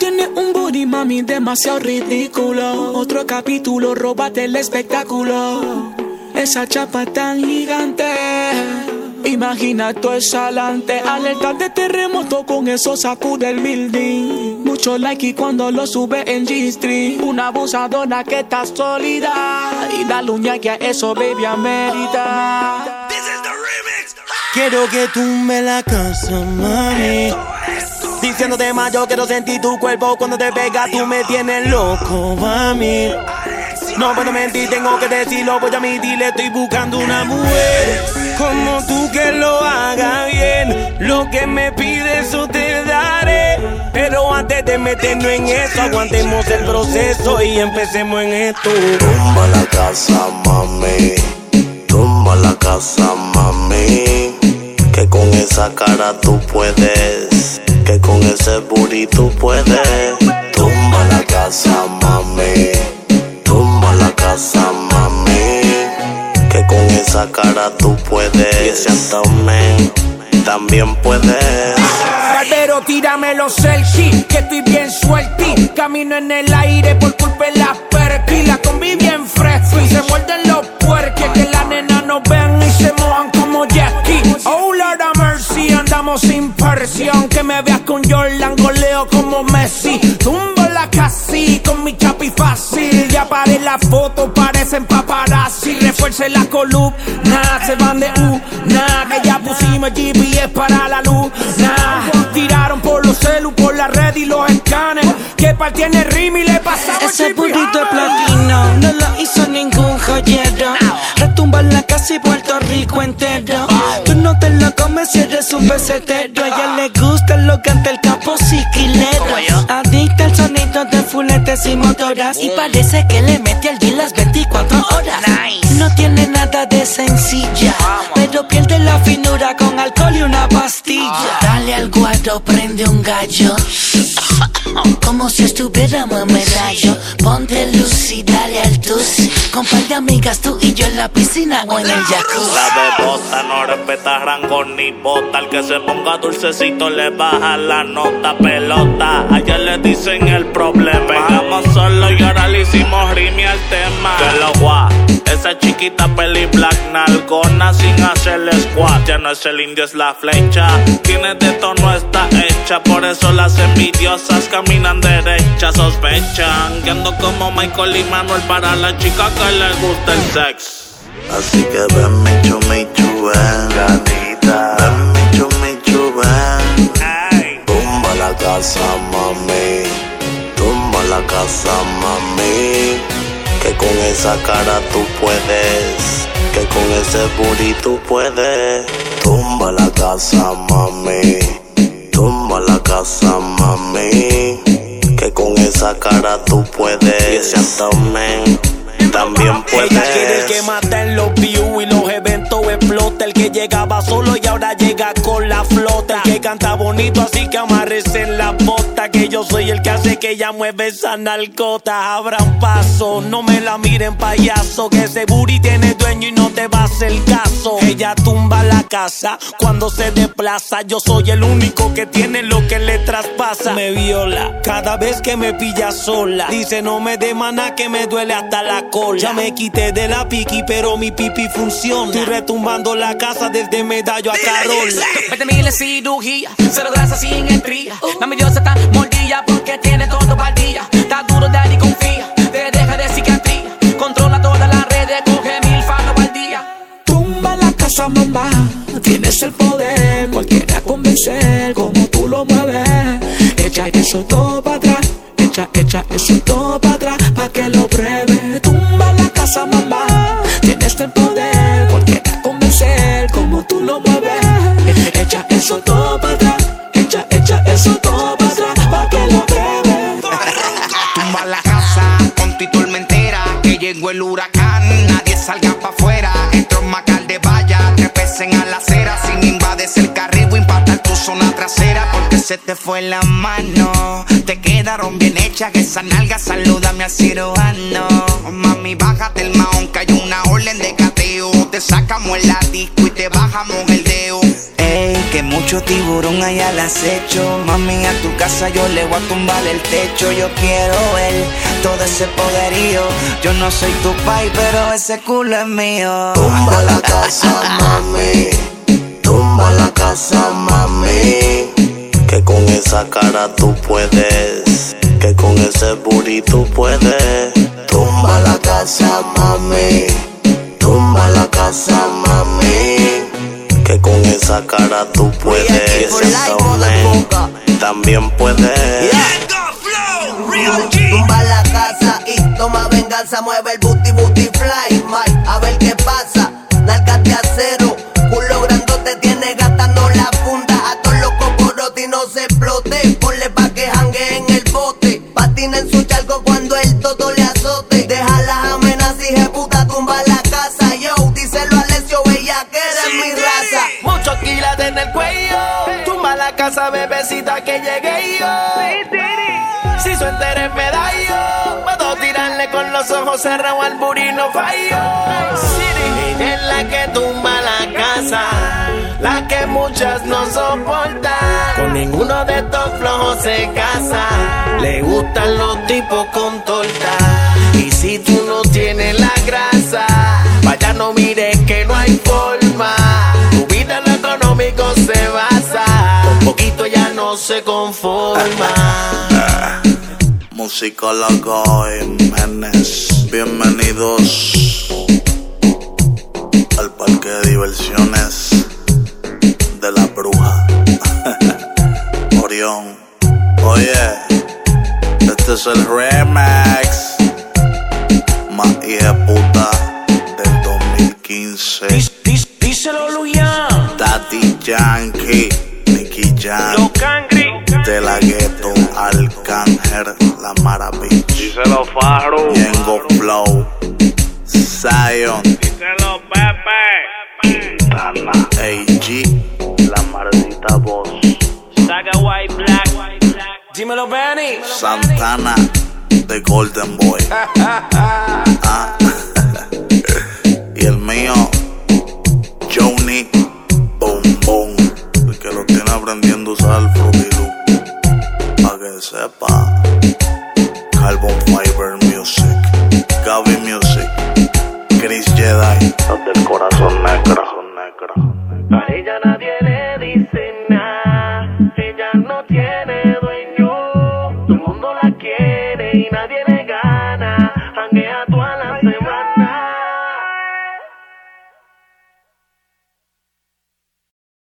tienes un booty, mami, demasiado ridículo. Otro capítulo, róbate el espectáculo. Esa chapa tan gigante, imagina todo eso adelante. Alerta de terremoto, con eso sacude el building. Mucho like y cuando lo sube en G-Street. Una abusadora que está sólida. Y dale un like a eso, baby, amerita. Quiero que tumbe la casa, mami. Diciéndote más, yo quiero sentir tu cuerpo. Cuando te pega, tú me tienes loco, mami. No puedo mentir, tengo que decirlo, voy a admitirle, estoy buscando una mujer como tú que lo haga bien. Lo que me pides, eso te daré. Pero antes de meternos en eso, aguantemos el proceso y empecemos en esto. Tumba la casa, mami. Tumba la casa, mami. Que con esa cara tú puedes. Que con ese booty tú puedes. Tumba la casa, mami. Tumba la casa, mami. Que con esa cara tú puedes. Y ese abdomen también puedes. Barbero, tírame los selfies, que estoy bien suelti. Camino en el aire por culpa de las perquis. La combi bien fresco y se muerden los puerques. Que la nena nos vean y se mojan como Jackie. Oh Lord of mercy, andamos sin presión. Que me veas con Jordan, goleo como Messi. Tumbo la casi con mi chapi fácil. Ya paré la foto, parecen paparazzi. Refuerce la columna, se van de una. Que ya pusimos GPS para la luz. Tiraron por los celus, por la red y los escanes. Que partiene el rim y le pasamos ese el burrito de platino no lo hizo ningún joyero. Retumba en la casa y Puerto Rico entero. Tú no te lo comes si eres un pesetero. A ella le gusta lo que ante el capo siquilero. Adicta al sonido de fuletes y motoras. Y parece que le mete al día las 24 horas. No tiene nada de sencilla, pero pierde la finura con alcohol y una pastilla. Dale al guardo, prende un gallo. Como si estuviéramos en medallo. Ponte luz y dale al tusi. Con par de amigas tú y yo en la piscina o en el jacuzzi. La bebota no respeta rango ni bota. El que se ponga dulcecito le baja la nota. Pelota, ayer le dicen el problema. Pegamos solo y ahora le hicimos rime al tema. Que lo guá, esa chiquita peli black nalgona sin hacerle squat. Ya no es el indio, es la flecha. Tiene de tono, está hecha. Por eso las envidiosas caminan derechas. Sospechan que ando como Michael y Manuel para la chica que le gusta el sex. Así que ven mi chumichu, gatita. Ven mi chumichu, tumba la casa, mami. Tumba la casa, mami. Que con esa cara tú puedes. Que con ese booty tú puedes. Tumba la casa, mami. Tumba la casa, mami. Que con esa cara tú puedes. Y ese abdomen también puedes. Ella quiere el que mata en los views y los eventos explota. El que llegaba solo y ahora llega con la flota. El que canta bonito así que amarrese en la bota. Que yo soy el que hace que ella mueve esa nalgota. Abran paso, no me la miren payaso. Que ese booty tiene dueño y no te va a hacer caso. Ella tumba la casa cuando se desplaza. Yo soy el único que tiene lo que le traspasa. Me viola cada vez que me pilla sola. Dice no me dé maná que me duele hasta la cola. Ya me quité de la piqui pero mi pipi funciona. Estoy retumbando la casa desde Medallo a Carola. 20.000 cirugía, cero grasa sin estría. Mami Dios está mordilla porque tiene todo para el día. Está duro, daddy, confía, te deja de psiquiatría. Controla todas las redes, coge 1000 fanos al día. Tumba la casa, mamá. Tienes el poder, cualquiera convencer como tú lo mueves. Echa eso todo para atrás. Echa eso todo para atrás, pa' que lo pruebe. Tumba la casa, mamá. Tienes el poder, cualquiera convencer como tú lo mueves. Echa eso todo para atrás. Echa eso todo para atrás, pa' que lo pruebe. Tumba la casa con tu tormentera. Que llegó el huracán, nadie salga pa' afuera. Entró un macal de valla, trepesen a la acera. Sin invades el carril o impactar tu zona trasera. Porque se te fue la mano. Te quedaron bien hechas esas nalgas, salúdame al cirujano. Mami, bájate el mahón que hay una orden de cateo. Te sacamos el disco y te bajamos el dedo. Ey, que mucho tiburón hay al acecho. Mami, a tu casa yo le voy a tumbar el techo. Yo quiero ver todo ese poderío. Yo no soy tu pai, pero ese culo es mío. Tumba la casa, mami. Tumba la casa, mami. Que con esa cara tú puedes. Que con ese booty tú puedes. Tumba la casa, mami. Tumba la casa, mami. Que con esa cara tú puedes. También puedes. Tumba la casa y toma venganza. Mueve el booty, booty fly, Mike. A ver qué pasa. Nalgas de acero. Culo grandote tiene gastando la funda. A todos los cocorotes no se explote. Ponle pa' que jangue en el bote. Patina en su charco cuando el toto le azote. Deja las amenazas y puta tumba la casa. Yo, díselo a Alessio Bella que eres mi raza. Muchos kilos en el cuello. Tumba la casa, bebecita, que llegué yo. Si su entera es medallo, puedo tirarle con los ojos cerrados al burino fallo. Ella es la que tumba la casa, la que muchas no soportan. Con ninguno de estos flojos se casa. Le gustan los tipos con torta. Y si tú no tienes la grasa, vaya no mires que no hay forma. Tu vida en lo económico se basa. Con poquito ya no se conforma. Musicólogo Jiménez, bienvenidos al parque de diversiones de la bruja Orión. Oye, este es el remix más hijeputa del 2015. Díselo, Luyan. Daddy Yankee, Nicky Jam, Los Cangri. de la gueto, Arcángel, la maravilla. Díselo, Farru. Yengo Flow, Zion, Díselo, Pepe. Tana, AG, la maldita voz, Saga White Black. Dímelo, Benny. Santana, The Golden Boy. Ah. Y el mío, Johnny Boom Boom.